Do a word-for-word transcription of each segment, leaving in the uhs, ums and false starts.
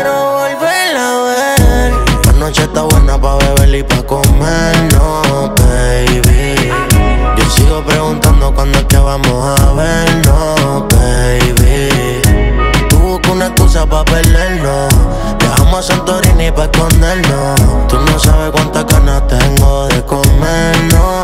quiero volverla a ver. La noche está buena pa' beber y pa' comer, no, baby. Yo sigo preguntando cuándo es que vamos a vernos, baby. Tú buscas una excusa pa' perdernos. Viajamos a Santorini pa' escondernos. Tú no sabes cuántas ganas tengo de comernos,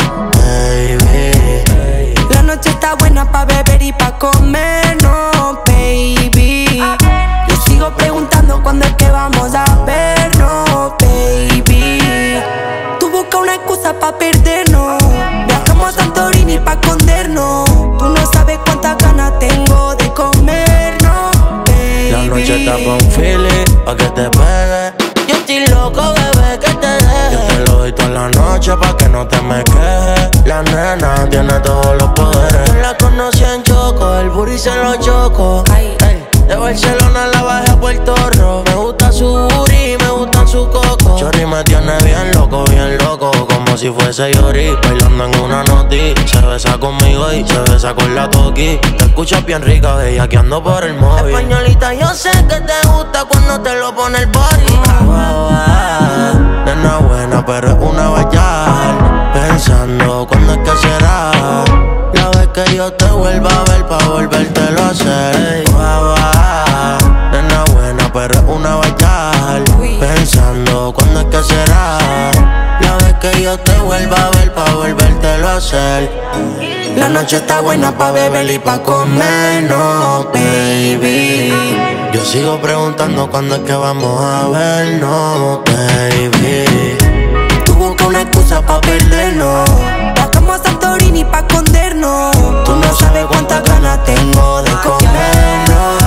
baby. La noche está buena pa' beber y pa' comernos, baby. Yo sigo preguntando cuándo es que vamos a vernos, baby. Tú buscas una excusa pa' perdernos. Viajamos a Santorini pa' escondernos. Tú no sabes cuántas ganas tengo de comernos, baby. La noche está pa' un feeling, pa' que te pegue. Yo estoy loco, bebé, que te deje. Yo te lo doy toda la noche pa' que no te me quejes. La nena tiene todos los poderes. Yo la conocí en Choco, el booty se lo choco. Ey, de Barcelona la bajé a Puerto Rico. Me gusta su booty, me gustan su coco. Chorri me tiene bien loco, bien loco. Como si fuese Yori, bailando en una noti. Se besa conmigo y se besa con la Toki. Te escuchas bien rica, bellaqueando por el móvil. Españolita, yo sé que te gusta cuando te lo pone el body. Wow, wow. Nena buena, pero es una bayal. Pensando cuándo es que será la vez que yo te vuelva a ver pa' volvértelo a hacer. Wow, wow. Nena buena, pero es una bayal. Pensando cuándo es que será la vez que yo te vuelva a ver pa' volvértelo a hacer. La noche está buena pa' beber y pa' comernos, baby. Yo sigo preguntando cuándo es que vamos a vernos, baby. Tú buscas una excusa pa' perdernos. Bajamos a Santorini pa' escondernos. Tú no sabes cuántas ganas tengo de comernos,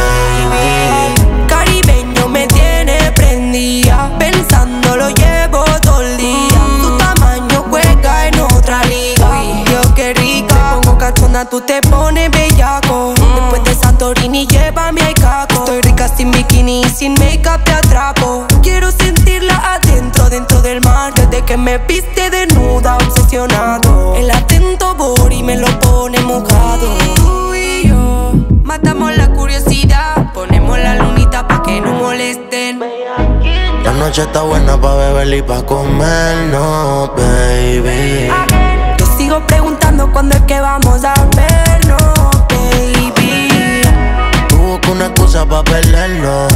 baby. Caribeño me tiene prendida. Pensando lo llevo todo el día. Tu tamaño juega en otra liga. Uy, Dios, qué rica. Te pongo cachonda, tú te pones bellaco. Después de Santorini llévame al caco. Estoy rica sin bikini y sin make-up te atrapo. Quiero sentirla adentro, dentro del mar. Desde que me viste desnuda, obsesionado. El atento body me lo pone mojado. Tú y yo matamos la curiosidad. Ponemos la lunita pa' que no molesten. La noche está buena pa' beber y pa' comernos, baby. Yo sigo preguntando cuándo es que vamos a vernos, baby. Tú buscas una excusa pa' perdernos.